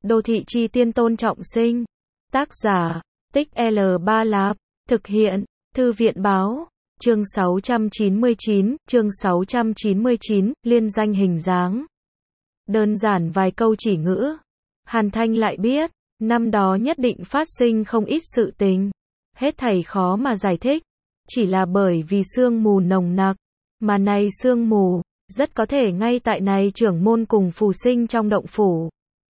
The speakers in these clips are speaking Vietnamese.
Đô thị chi tiên Tôn Trọng Sinh. Tác giả, Tích L3 Lạp. Thực hiện, Thư viện báo. Chương 699, liên danh hình dáng. Đơn giản vài câu chỉ ngữ. Hàn Thanh lại biết, năm đó nhất định phát sinh không ít sự tình. Hết thảy khó mà giải thích. Chỉ là bởi vì sương mù nồng nặc. Mà này sương mù, rất có thể ngay tại này trưởng môn cùng phù sinh trong động phủ.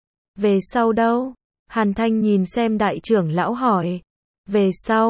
Về sau đâu? Hàn Thanh nhìn xem đại trưởng lão hỏi. Về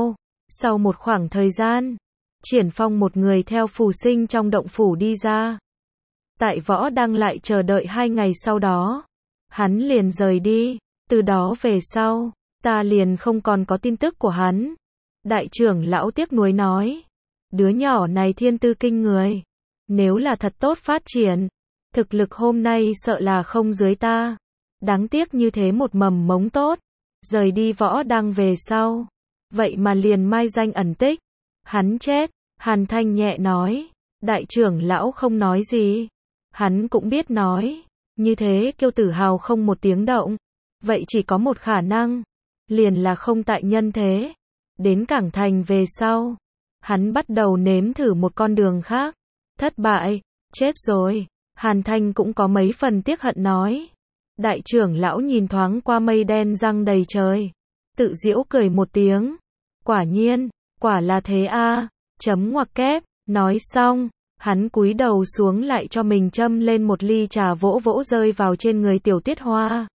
sau một khoảng thời gian, Triển Phong một người theo phù sinh trong động phủ đi ra. Tại Võ Đăng lại chờ đợi 2 ngày sau đó. Hắn liền rời đi, từ đó về sau, ta liền không còn có tin tức của hắn. Đại trưởng lão tiếc nuối nói. Đứa nhỏ này thiên tư kinh người. Nếu là thật tốt phát triển, thực lực hôm nay sợ là không dưới ta. Đáng tiếc như thế một mầm mống tốt. Rời đi Võ Đăng về sau. Vậy mà liền mai danh ẩn tích. Hắn chết. Hàn Thanh nhẹ nói. Đại trưởng lão không nói gì. Hắn cũng biết nói. Như thế Kiêu Tử Hào không một tiếng động. Vậy chỉ có một khả năng. Liền là không tại nhân thế. Đến Cảng Thành về sau. Hắn bắt đầu nếm thử một con đường khác. Thất bại. Chết rồi. Hàn Thanh cũng có mấy phần tiếc hận nói. Đại trưởng lão nhìn thoáng qua mây đen giăng đầy trời. Tự giễu cười một tiếng. Quả nhiên. Quả là thế a. Chấm ngoặc kép. Nói xong. Hắn cúi đầu xuống lại cho mình châm lên một ly trà vỗ vỗ rơi vào trên người Tiểu Tiết Hoa.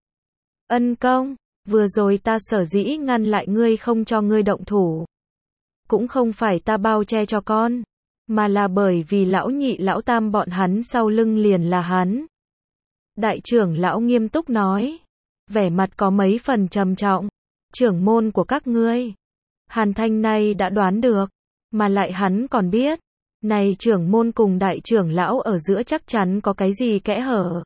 Ân công, vừa rồi ta sở dĩ ngăn lại ngươi không cho ngươi động thủ. Cũng không phải ta bao che cho con, mà là bởi vì lão nhị lão tam bọn hắn sau lưng liền là hắn. Đại trưởng lão nghiêm túc nói, vẻ mặt có mấy phần trầm trọng. Trưởng môn của các ngươi. Hàn Thanh này đã đoán được, mà lại hắn còn biết. Này trưởng môn cùng đại trưởng lão ở giữa chắc chắn có cái gì kẽ hở.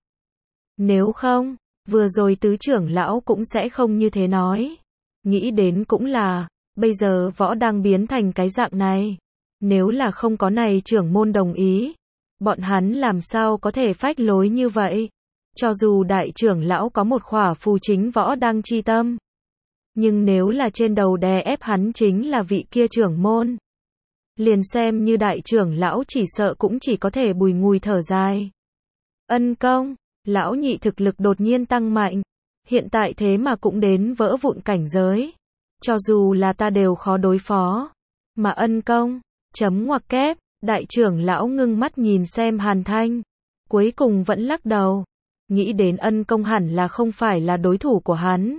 Nếu không, vừa rồi tứ trưởng lão cũng sẽ không như thế nói. Nghĩ đến cũng là, bây giờ Võ đang biến thành cái dạng này. Nếu là không có này trưởng môn đồng ý, bọn hắn làm sao có thể phách lối như vậy. Cho dù đại trưởng lão có một khỏa phù chính Võ đang chi tâm. Nhưng nếu là trên đầu đè ép hắn chính là vị kia trưởng môn. Liền xem như đại trưởng lão chỉ sợ cũng chỉ có thể bùi ngùi thở dài. Ân công, lão nhị thực lực đột nhiên tăng mạnh. Hiện tại thế mà cũng đến vỡ vụn cảnh giới. Cho dù là ta đều khó đối phó. Mà ân công, chấm ngoặc kép, đại trưởng lão ngưng mắt nhìn xem Hàn Thanh. Cuối cùng vẫn lắc đầu. Nghĩ đến ân công hẳn là không phải là đối thủ của hắn.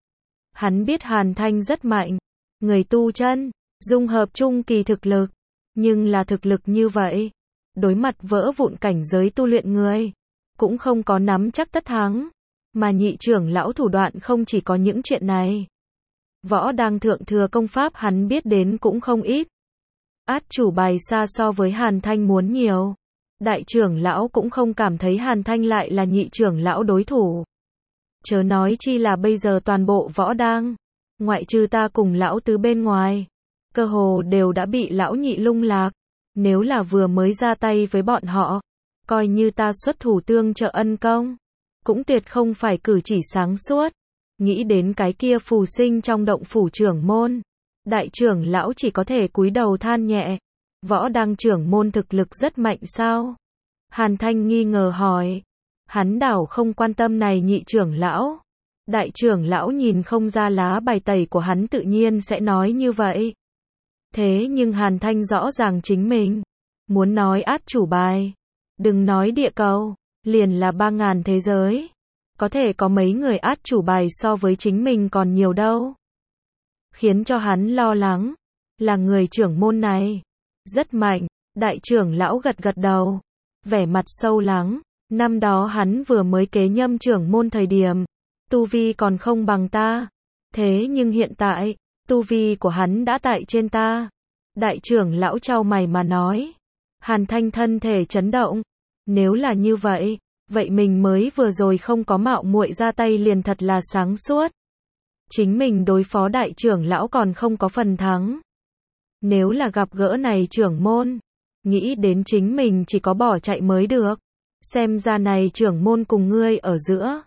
Hắn biết Hàn Thanh rất mạnh. Người tu chân. Dung hợp trung kỳ thực lực, nhưng là thực lực như vậy, đối mặt vỡ vụn cảnh giới tu luyện người, cũng không có nắm chắc tất thắng, mà nhị trưởng lão thủ đoạn không chỉ có những chuyện này. Võ đang thượng thừa công pháp hắn biết đến cũng không ít. Át chủ bài xa so với Hàn Thanh muốn nhiều. Đại trưởng lão cũng không cảm thấy Hàn Thanh lại là nhị trưởng lão đối thủ. Chớ nói chi là bây giờ toàn bộ Võ đang, ngoại trừ ta cùng lão tứ bên ngoài. Cơ hồ đều đã bị lão nhị lung lạc. Nếu là vừa mới ra tay với bọn họ, coi như ta xuất thủ tương trợ ân công, cũng tuyệt không phải cử chỉ sáng suốt. Nghĩ đến cái kia phù sinh trong động phủ trưởng môn, đại trưởng lão chỉ có thể cúi đầu than nhẹ. Võ đang trưởng môn thực lực rất mạnh sao? Hàn Thanh nghi ngờ hỏi. Hắn đảo không quan tâm này nhị trưởng lão. Đại trưởng lão nhìn không ra lá bài tẩy của hắn tự nhiên sẽ nói như vậy. Thế nhưng Hàn Thanh rõ ràng chính mình muốn nói át chủ bài. Đừng nói địa cầu, liền là 3.000 thế giới. Có thể có mấy người át chủ bài so với chính mình còn nhiều đâu. Khiến cho hắn lo lắng, là người trưởng môn này. Rất mạnh, đại trưởng lão gật gật đầu. Vẻ mặt sâu lắng, năm đó hắn vừa mới kế nhâm trưởng môn thời điểm. Tu vi còn không bằng ta. Thế nhưng hiện tại, tu vi của hắn đã tại trên ta. Đại trưởng lão chau mày mà nói. Hàn Thanh thân thể chấn động. Nếu là như vậy, vậy mình mới vừa rồi không có mạo muội ra tay liền thật là sáng suốt. Chính mình đối phó đại trưởng lão còn không có phần thắng. Nếu là gặp gỡ này trưởng môn, nghĩ đến chính mình chỉ có bỏ chạy mới được. Xem ra này trưởng môn cùng ngươi ở giữa.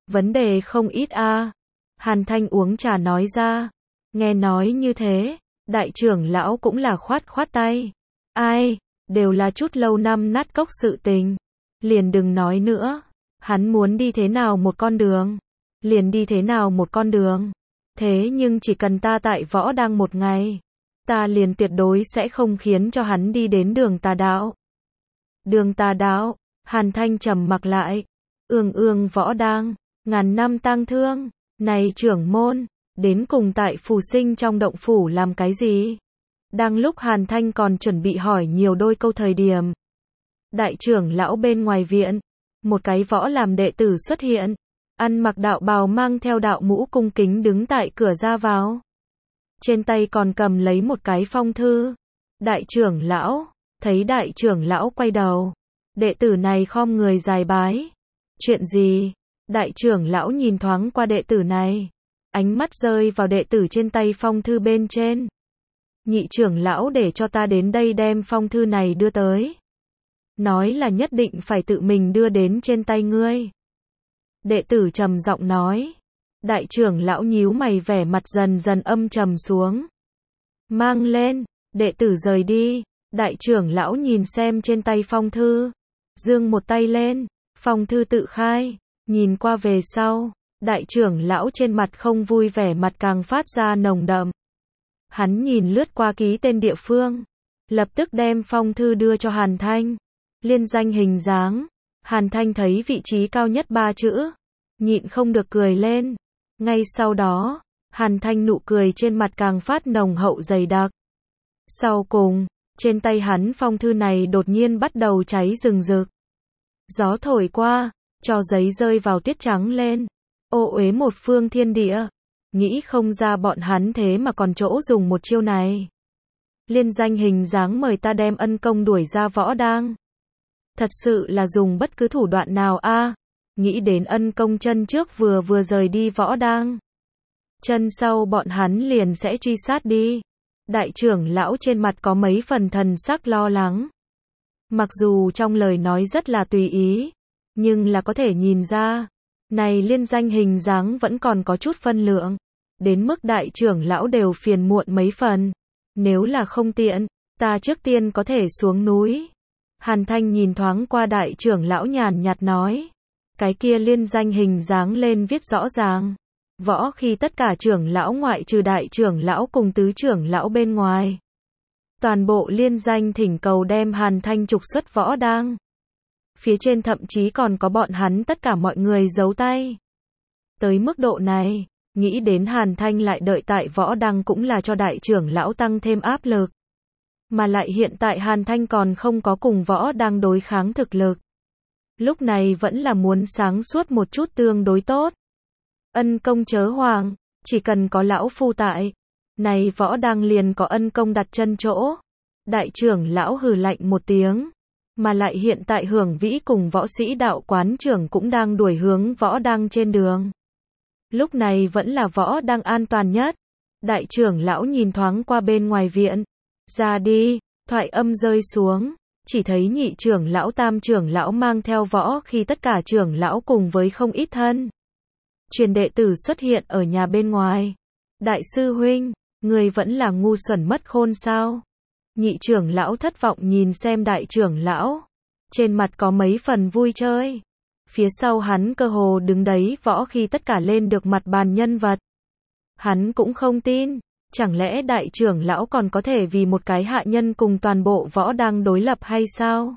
Vấn đề không ít a. Hàn Thanh uống trà nói ra. Nghe nói như thế, đại trưởng lão cũng là khoát khoát tay. Ai, đều là chút lâu năm nát cốc sự tình. Liền đừng nói nữa. Hắn muốn đi thế nào một con đường, liền đi thế nào một con đường. Thế nhưng chỉ cần ta tại võ đang một ngày, ta liền tuyệt đối sẽ không khiến cho hắn đi đến đường tà đạo. Đường tà đạo, Hàn Thanh trầm mặc lại. Võ đang, ngàn năm tang thương, này trưởng môn, đến cùng tại phù sinh trong động phủ làm cái gì? Đang lúc Hàn Thanh còn chuẩn bị hỏi nhiều đôi câu thời điểm, đại trưởng lão bên ngoài viện, một cái võ làm đệ tử xuất hiện, ăn mặc đạo bào mang theo đạo mũ cung kính đứng tại cửa ra vào. Trên tay còn cầm lấy một cái phong thư. Đại trưởng lão, thấy đại trưởng lão quay đầu, đệ tử này khom người dài bái. Chuyện gì? Đại trưởng lão nhìn thoáng qua đệ tử này, ánh mắt rơi vào đệ tử trên tay phong thư bên trên. Nhị trưởng lão để cho ta đến đây đem phong thư này đưa tới. Nói là nhất định phải tự mình đưa đến trên tay ngươi. Đệ tử trầm giọng nói. Đại trưởng lão nhíu mày, vẻ mặt dần dần âm trầm xuống. Mang lên, đệ tử rời đi. Đại trưởng lão nhìn xem trên tay phong thư, giương một tay lên, phong thư tự khai, nhìn qua về sau, đại trưởng lão trên mặt không vui, vẻ mặt càng phát ra nồng đậm. Hắn nhìn lướt qua ký tên địa phương, lập tức đem phong thư đưa cho Hàn Thanh. Liên danh hình dáng. Hàn Thanh thấy vị trí cao nhất 3 chữ, nhịn không được cười lên. Ngay sau đó, Hàn Thanh nụ cười trên mặt càng phát nồng hậu dày đặc. Sau cùng, trên tay hắn phong thư này đột nhiên bắt đầu cháy rừng rực. Gió thổi qua, cho giấy rơi vào tuyết trắng lên, ô uế một phương thiên địa. Nghĩ không ra bọn hắn thế mà còn chỗ dùng một chiêu này. Liên danh hình dáng mời ta đem ân công đuổi ra võ đang. Thật sự là dùng bất cứ thủ đoạn nào a. Nghĩ đến ân công chân trước vừa rời đi võ đang, chân sau bọn hắn liền sẽ truy sát đi. Đại trưởng lão trên mặt có mấy phần thần sắc lo lắng. Mặc dù trong lời nói rất là tùy ý, nhưng là có thể nhìn ra, này liên danh hình dáng vẫn còn có chút phân lượng. Đến mức đại trưởng lão đều phiền muộn mấy phần. Nếu là không tiện, ta trước tiên có thể xuống núi. Hàn Thanh nhìn thoáng qua đại trưởng lão nhàn nhạt nói. Cái kia liên danh hình dáng lên viết rõ ràng. Võ khi tất cả trưởng lão ngoại trừ đại trưởng lão cùng tứ trưởng lão bên ngoài. Toàn bộ liên danh thỉnh cầu đem Hàn Thanh trục xuất võ đang. Phía trên thậm chí còn có bọn hắn tất cả mọi người giấu tay. Tới mức độ này, nghĩ đến Hàn Thanh lại đợi tại võ đang cũng là cho đại trưởng lão tăng thêm áp lực. Mà lại hiện tại Hàn Thanh còn không có cùng võ đang đối kháng thực lực. Lúc này vẫn là muốn sáng suốt một chút tương đối tốt. Ân công chớ hoàng, chỉ cần có lão phu tại, này võ đang liền có ân công đặt chân chỗ. Đại trưởng lão hừ lạnh một tiếng, mà lại hiện tại Hưởng Vĩ cùng võ sĩ đạo quán trưởng cũng đang đuổi hướng võ đang trên đường. Lúc này vẫn là võ đang an toàn nhất. Đại trưởng lão nhìn thoáng qua bên ngoài viện. Ra đi, thoại âm rơi xuống. Chỉ thấy nhị trưởng lão tam trưởng lão mang theo võ khi tất cả trưởng lão cùng với không ít thân. Truyền đệ tử xuất hiện ở nhà bên ngoài. Đại sư huynh, người vẫn là ngu xuẩn mất khôn sao? Nhị trưởng lão thất vọng nhìn xem đại trưởng lão. Trên mặt có mấy phần vui chơi. Phía sau hắn cơ hồ đứng đấy võ khi tất cả lên được mặt bàn nhân vật. Hắn cũng không tin. Chẳng lẽ đại trưởng lão còn có thể vì một cái hạ nhân cùng toàn bộ võ đang đối lập hay sao?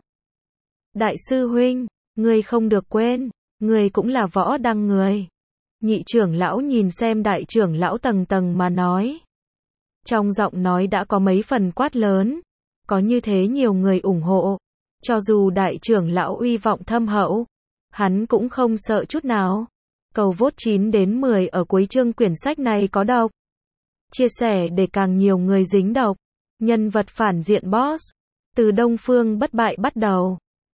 Đại sư huynh, ngươi không được quên, ngươi cũng là võ đang người. Nhị trưởng lão nhìn xem đại trưởng lão tầng tầng mà nói. Trong giọng nói đã có mấy phần quát lớn. Có như thế nhiều người ủng hộ. Cho dù đại trưởng lão uy vọng thâm hậu, hắn cũng không sợ chút nào. Cầu vote 9 đến 10 ở cuối chương quyển sách này có đọc. Chia sẻ để càng nhiều người dính đọc. Nhân vật phản diện boss. Từ Đông Phương bất bại bắt đầu.